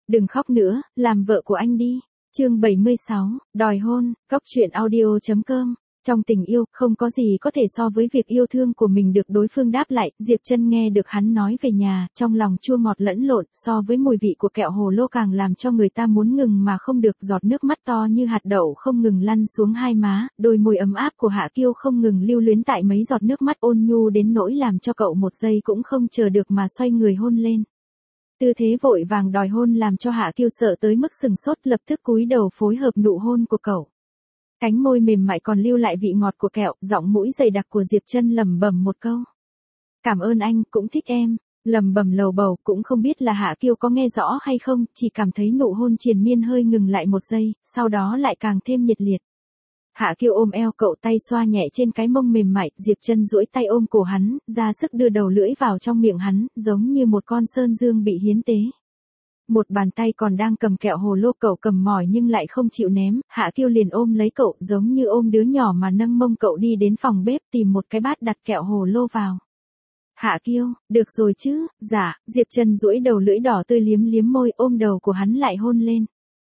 Đừng khóc nữa, làm vợ của anh đi. Chương 76, đòi hôn, góc truyện audio.com. Trong tình yêu, không có gì có thể so với việc yêu thương của mình được đối phương đáp lại. Diệp Trân nghe được hắn nói về nhà, trong lòng chua ngọt lẫn lộn, so với mùi vị của kẹo hồ lô càng làm cho người ta muốn ngừng mà không được. Giọt nước mắt to như hạt đậu không ngừng lăn xuống hai má, đôi môi ấm áp của Hạ Kiêu không ngừng lưu luyến tại mấy giọt nước mắt ôn nhu đến nỗi làm cho cậu một giây cũng không chờ được mà xoay người hôn lên. Tư thế vội vàng đòi hôn làm cho Hạ Kiêu sợ tới mức sừng sốt, lập tức cúi đầu phối hợp nụ hôn của cậu. Cánh môi mềm mại còn lưu lại vị ngọt của kẹo, giọng mũi dày đặc của Diệp Trân lẩm bẩm một câu. Cảm ơn anh, cũng thích em, lẩm bẩm lầu bầu, cũng không biết là Hạ Kiêu có nghe rõ hay không, chỉ cảm thấy nụ hôn triền miên hơi ngừng lại một giây, sau đó lại càng thêm nhiệt liệt. Hạ Kiêu ôm eo cậu, tay xoa nhẹ trên cái mông mềm mại, Diệp Trân duỗi tay ôm cổ hắn, ra sức đưa đầu lưỡi vào trong miệng hắn, giống như một con sơn dương bị hiến tế. Một bàn tay còn đang cầm kẹo hồ lô, cậu cầm mỏi nhưng lại không chịu ném, Hạ Kiêu liền ôm lấy cậu, giống như ôm đứa nhỏ mà nâng mông cậu đi đến phòng bếp tìm một cái bát đặt kẹo hồ lô vào. Hạ Kiêu, được rồi chứ, dạ, Diệp Trân duỗi đầu lưỡi đỏ tươi liếm liếm môi, ôm đầu của hắn lại hôn lên.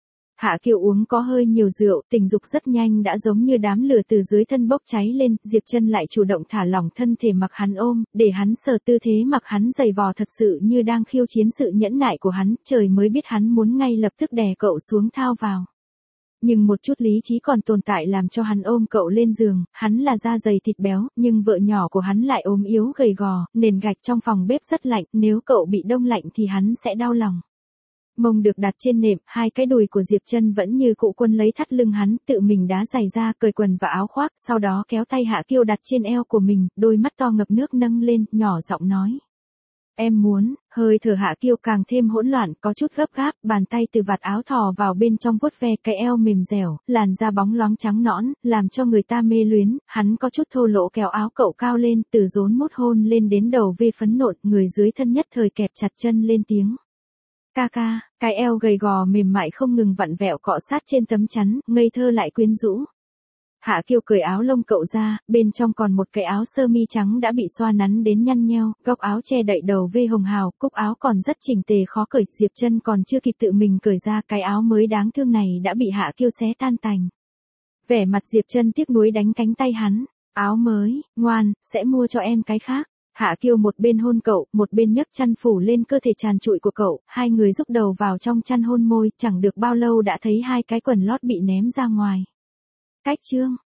Hạ Kiêu uống có hơi nhiều rượu, tình dục rất nhanh đã giống như đám lửa từ dưới thân bốc cháy lên, Diệp Trân lại chủ động thả lỏng thân thể mặc hắn ôm, để hắn sờ, tư thế mặc hắn giày vò thật sự như đang khiêu chiến sự nhẫn nại của hắn, trời mới biết hắn muốn ngay lập tức đè cậu xuống thao vào. Nhưng một chút lý trí còn tồn tại làm cho hắn ôm cậu lên giường, hắn là da dày thịt béo, nhưng vợ nhỏ của hắn lại ốm yếu gầy gò, nền gạch trong phòng bếp rất lạnh, nếu cậu bị đông lạnh thì hắn sẽ đau lòng. Mông được đặt trên nệm, hai cái đùi của Diệp Trân vẫn như cụ quân lấy thắt lưng hắn, tự mình đá giày ra, cởi quần và áo khoác, sau đó kéo tay Hạ Kiêu đặt trên eo của mình, đôi mắt to ngập nước nâng lên, nhỏ giọng nói. Em muốn, hơi thở Hạ Kiêu càng thêm hỗn loạn, có chút gấp gáp, bàn tay từ vạt áo thò vào bên trong vuốt ve cái eo mềm dẻo, làn da bóng loáng trắng nõn, làm cho người ta mê luyến, hắn có chút thô lỗ kéo áo cậu cao lên, từ rốn mút hôn lên đến đầu vê phấn nộn, người dưới thân nhất thời kẹp chặt chân lên tiếng. Ca ca, cái eo gầy gò mềm mại không ngừng vặn vẹo cọ sát trên tấm chắn, ngây thơ lại quyến rũ. Hạ Kiêu cởi áo lông cậu ra, bên trong còn một cái áo sơ mi trắng đã bị xoa nắn đến nhăn nheo, góc áo che đậy đầu vê hồng hào, cúc áo còn rất chỉnh tề khó cởi, Diệp Trân còn chưa kịp tự mình cởi ra, cái áo mới đáng thương này đã bị Hạ Kiêu xé tan tành. Vẻ mặt Diệp Trân tiếc nuối đánh cánh tay hắn, áo mới, ngoan, sẽ mua cho em cái khác. Hạ Kiêu một bên hôn cậu, một bên nhấc chăn phủ lên cơ thể tràn trụi của cậu, hai người rúc đầu vào trong chăn hôn môi, chẳng được bao lâu đã thấy hai cái quần lót bị ném ra ngoài. Cách chương